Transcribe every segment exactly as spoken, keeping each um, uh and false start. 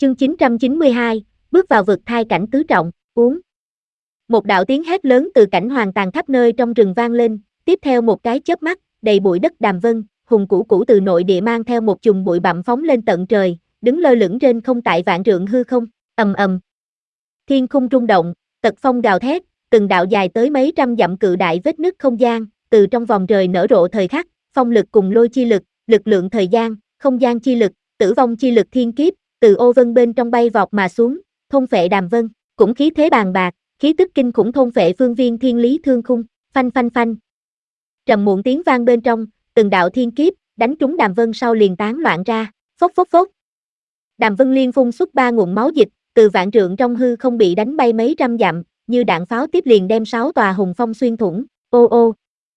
Chương chín trăm chín mươi hai, bước vào vực thai cảnh tứ trọng, uống. Một đạo tiếng hét lớn từ cảnh hoàng tàn khắp nơi trong rừng vang lên, tiếp theo một cái chớp mắt, đầy bụi đất Đàm Vân, hùng cũ cũ từ nội địa mang theo một chùm bụi bặm phóng lên tận trời, đứng lơ lửng trên không tại vạn trượng hư không, ầm ầm. Thiên khung rung động, tật phong gào thét, từng đạo dài tới mấy trăm dặm cự đại vết nứt không gian, từ trong vòng trời nở rộ thời khắc, phong lực cùng lôi chi lực, lực lượng thời gian, không gian chi lực, tử vong chi lực thiên kiếp, từ ô vân bên trong bay vọt mà xuống, thôn phệ Đàm Vân, cũng khí thế bàn bạc, khí tức kinh khủng thôn phệ phương viên thiên lý thương khung, phanh phanh phanh. Trầm muộn tiếng vang bên trong, từng đạo thiên kiếp, đánh trúng Đàm Vân sau liền tán loạn ra, phốc phốc phốc. Đàm Vân liên phun xuất ba nguồn máu dịch, từ vạn trượng trong hư không bị đánh bay mấy trăm dặm, như đạn pháo tiếp liền đem sáu tòa hùng phong xuyên thủng, ô ô.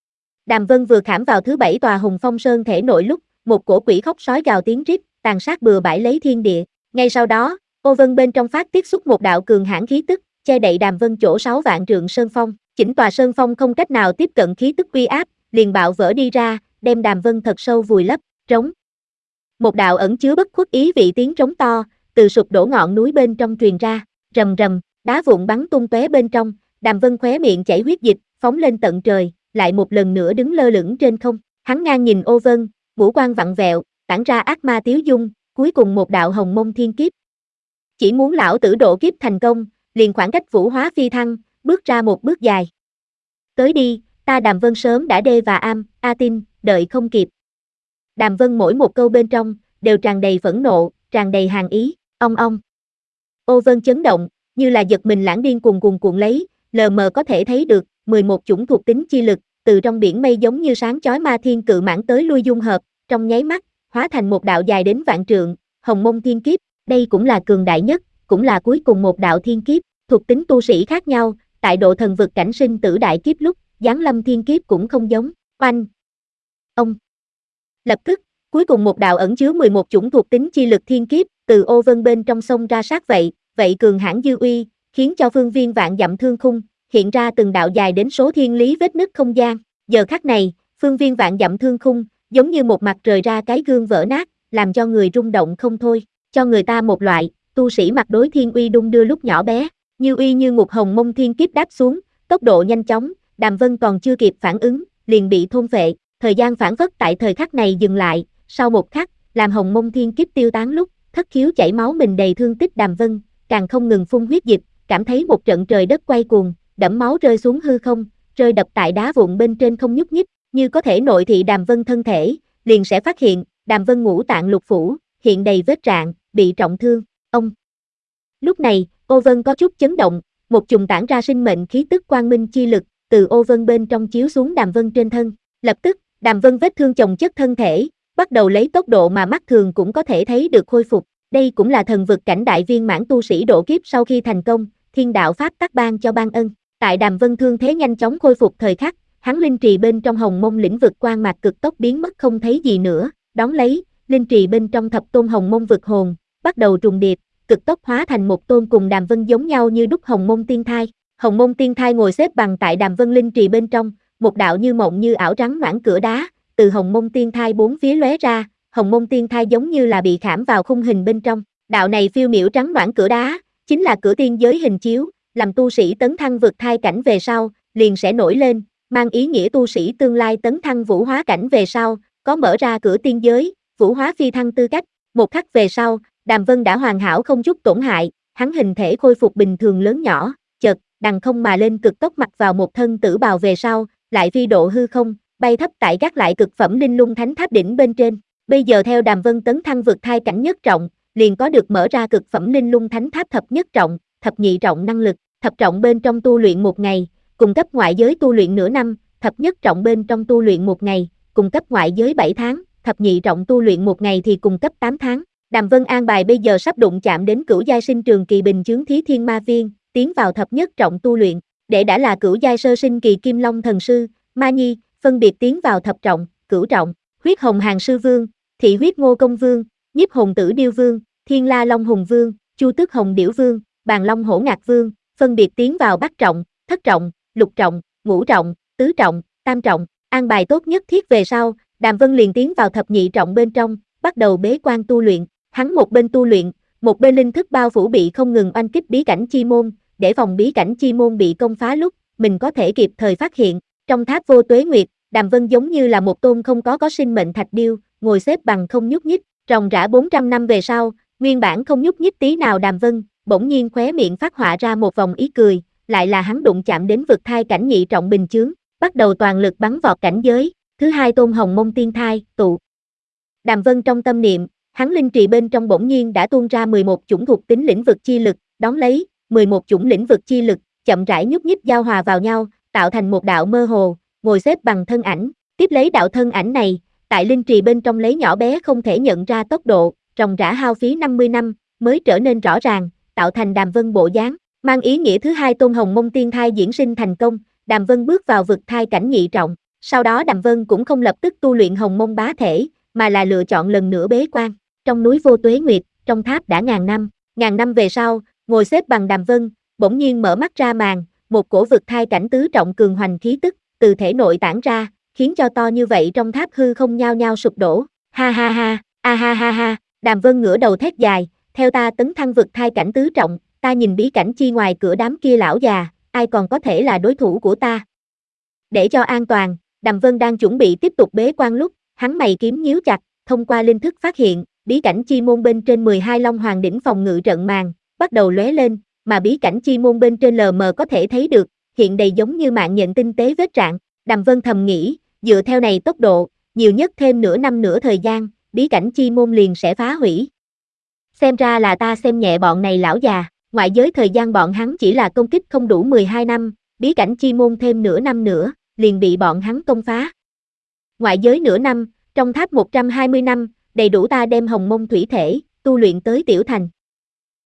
Đàm Vân vừa khảm vào thứ bảy tòa hùng phong sơn thể nội lúc, một cổ quỷ khóc sói gào tiếng rít, tàn sát bừa bãi lấy thiên địa. Ngay sau đó, ô vân bên trong phát tiết xuất một đạo cường hãn khí tức, che đậy Đàm Vân chỗ sáu vạn trượng sơn phong, chỉnh tòa sơn phong không cách nào tiếp cận khí tức uy áp, liền bạo vỡ đi ra, đem Đàm Vân thật sâu vùi lấp, trống. Một đạo ẩn chứa bất khuất ý vị tiếng trống to, từ sụp đổ ngọn núi bên trong truyền ra, rầm rầm, đá vụn bắn tung tóe bên trong, Đàm Vân khóe miệng chảy huyết dịch, phóng lên tận trời, lại một lần nữa đứng lơ lửng trên không, hắn ngang nhìn ô vân, ngũ quan vặn vẹo, tản ra ác ma tiếu dung, cuối cùng một đạo hồng mông thiên kiếp. Chỉ muốn lão tử độ kiếp thành công, liền khoảng cách vũ hóa phi thăng, bước ra một bước dài. Tới đi, ta Đàm Vân sớm đã đê và am, a tin, đợi không kịp. Đàm Vân mỗi một câu bên trong, đều tràn đầy phẫn nộ, tràn đầy hàn ý, ong ong. Ô vân chấn động, như là giật mình lãng điên cuồn cuồn cuộn lấy, lờ mờ có thể thấy được, mười một chủng thuộc tính chi lực, từ trong biển mây giống như sáng chói ma thiên cự mãn tới lui dung hợp, trong nháy mắt, hóa thành một đạo dài đến vạn trượng, hồng mông thiên kiếp, đây cũng là cường đại nhất, cũng là cuối cùng một đạo thiên kiếp, thuộc tính tu sĩ khác nhau, tại độ thần vực cảnh sinh tử đại kiếp lúc, giáng lâm thiên kiếp cũng không giống, oanh. Ông. Lập tức, cuối cùng một đạo ẩn chứa mười một chủng thuộc tính chi lực thiên kiếp, từ ô vân bên trong sông ra sát vậy, vậy cường hãn dư uy, khiến cho phương viên vạn dặm thương khung, hiện ra từng đạo dài đến số thiên lý vết nứt không gian, giờ khắc này, phương viên vạn dặm thương khung, giống như một mặt rời ra cái gương vỡ nát, làm cho người rung động không thôi, cho người ta một loại, tu sĩ mặt đối thiên uy đung đưa lúc nhỏ bé, như uy như ngục hồng mông thiên kiếp đáp xuống, tốc độ nhanh chóng, Đàm Vân còn chưa kịp phản ứng, liền bị thôn phệ, thời gian phản phất tại thời khắc này dừng lại, sau một khắc, làm hồng mông thiên kiếp tiêu tán lúc, thất khiếu chảy máu mình đầy thương tích Đàm Vân, càng không ngừng phun huyết dịch, cảm thấy một trận trời đất quay cuồng, đẫm máu rơi xuống hư không, rơi đập tại đá vụn bên trên không nhúc nhích, như có thể nội thị Đàm Vân thân thể, liền sẽ phát hiện, Đàm Vân ngũ tạng lục phủ, hiện đầy vết rạn, bị trọng thương, ông. Lúc này, ô vân có chút chấn động, một chùm tản ra sinh mệnh khí tức quang minh chi lực, từ ô vân bên trong chiếu xuống Đàm Vân trên thân, lập tức, Đàm Vân vết thương chồng chất thân thể, bắt đầu lấy tốc độ mà mắt thường cũng có thể thấy được khôi phục, đây cũng là thần vực cảnh đại viên mãn tu sĩ độ kiếp sau khi thành công, thiên đạo pháp tắc ban cho ban ân, tại Đàm Vân thương thế nhanh chóng khôi phục thời khắc, hắn linh trì bên trong hồng mông lĩnh vực quang mạc cực tốc biến mất không thấy gì nữa, đón lấy, linh trì bên trong thập tôn hồng mông vực hồn, bắt đầu trùng điệp, cực tốc hóa thành một tôn cùng Đàm Vân giống nhau như đúc hồng mông tiên thai, hồng mông tiên thai ngồi xếp bằng tại Đàm Vân linh trì bên trong, một đạo như mộng như ảo trắng noãn cửa đá, từ hồng mông tiên thai bốn phía lóe ra, hồng mông tiên thai giống như là bị khảm vào khung hình bên trong, đạo này phiêu miểu trắng noãn cửa đá, chính là cửa tiên giới hình chiếu, làm tu sĩ tấn thăng vượt thai cảnh về sau, liền sẽ nổi lên, mang ý nghĩa tu sĩ tương lai tấn thăng vũ hóa cảnh về sau, có mở ra cửa tiên giới, vũ hóa phi thăng tư cách, một khắc về sau, Đàm Vân đã hoàn hảo không chút tổn hại, hắn hình thể khôi phục bình thường lớn nhỏ, chợt, đằng không mà lên cực tốc mặc vào một thân tử bào về sau, lại phi độ hư không, bay thấp tại gác lại cực phẩm linh lung thánh tháp đỉnh bên trên, bây giờ theo Đàm Vân tấn thăng vượt thai cảnh nhất trọng, liền có được mở ra cực phẩm linh lung thánh tháp thập nhất trọng, thập nhị trọng năng lực, thập trọng bên trong tu luyện một ngày, cung cấp ngoại giới tu luyện nửa năm, thập nhất trọng bên trong tu luyện một ngày, cung cấp ngoại giới bảy tháng, thập nhị trọng tu luyện một ngày thì cung cấp tám tháng. Đàm Vân an bài bây giờ sắp đụng chạm đến cửu giai sinh trường kỳ bình chướng thí thiên ma viên, tiến vào thập nhất trọng tu luyện, để đã là cửu giai sơ sinh kỳ kim long thần sư, ma nhi, phân biệt tiến vào thập trọng, cửu trọng, huyết hồng hàng sư vương, thị huyết ngô công vương, nhiếp hồn tử điêu vương, thiên la long hùng vương, chu tước hồng điểu vương, bàn long hổ ngạc vương, phân biệt tiến vào bát trọng, thất trọng, lục trọng, ngũ trọng, tứ trọng, tam trọng, an bài tốt nhất thiết về sau, Đàm Vân liền tiến vào thập nhị trọng bên trong, bắt đầu bế quan tu luyện, hắn một bên tu luyện, Một bên linh thức bao phủ bị không ngừng oanh kích bí cảnh chi môn, để phòng bí cảnh chi môn bị công phá lúc, mình có thể kịp thời phát hiện. Trong tháp vô tuế nguyệt, Đàm Vân giống như là một tôn không có có sinh mệnh thạch điêu, ngồi xếp bằng không nhúc nhích, ròng rã bốn trăm năm về sau, nguyên bản không nhúc nhích tí nào Đàm Vân, bỗng nhiên khóe miệng phát họa ra một vòng ý cười, lại là hắn đụng chạm đến vực thai cảnh nhị trọng bình chướng, bắt đầu toàn lực bắn vọt cảnh giới, thứ hai tôn hồng mông tiên thai, tụ. Đàm Vân trong tâm niệm, hắn linh trì bên trong bỗng nhiên đã tuôn ra mười một chủng thuộc tính lĩnh vực chi lực, đón lấy, mười một chủng lĩnh vực chi lực, chậm rãi nhúc nhích giao hòa vào nhau, tạo thành một đạo mơ hồ, ngồi xếp bằng thân ảnh, tiếp lấy đạo thân ảnh này, tại linh trì bên trong lấy nhỏ bé không thể nhận ra tốc độ, ròng rã hao phí năm mươi năm, mới trở nên rõ ràng, tạo thành Đàm Vân bộ dáng, mang ý nghĩa thứ hai tôn hồng mông tiên thai diễn sinh thành công, Đàm Vân bước vào vực thai cảnh nhị trọng, sau đó Đàm Vân cũng không lập tức tu luyện hồng mông bá thể, mà là lựa chọn lần nữa bế quan, trong núi vô tuế nguyệt, trong tháp đã ngàn năm, ngàn năm về sau, ngồi xếp bằng Đàm Vân, bỗng nhiên mở mắt ra màn, một cổ vực thai cảnh tứ trọng cường hoành khí tức, từ thể nội tản ra, khiến cho to như vậy trong tháp hư không nhao nhao sụp đổ, ha ha ha, a ha ha ha, Đàm Vân ngửa đầu thét dài, theo ta tấn thăng vực thai cảnh tứ trọng, ta nhìn bí cảnh chi ngoài cửa đám kia lão già, ai còn có thể là đối thủ của ta. Để cho an toàn, Đàm Vân đang chuẩn bị tiếp tục bế quan lúc, hắn mày kiếm nhíu chặt, thông qua linh thức phát hiện, bí cảnh chi môn bên trên mười hai Long Hoàng đỉnh phòng ngự trận màn, bắt đầu lóe lên, mà bí cảnh chi môn bên trên lờ mờ có thể thấy được, hiện đầy giống như mạng nhện tinh tế vết rạn, Đàm Vân thầm nghĩ, dựa theo này tốc độ, nhiều nhất thêm nửa năm nữa thời gian, bí cảnh chi môn liền sẽ phá hủy. Xem ra là ta xem nhẹ bọn này lão già, ngoại giới thời gian bọn hắn chỉ là công kích không đủ mười hai năm, bí cảnh chi môn thêm nửa năm nữa, liền bị bọn hắn công phá. Ngoại giới nửa năm, trong tháp một trăm hai mươi năm, đầy đủ ta đem hồng mông thủy thể, tu luyện tới tiểu thành.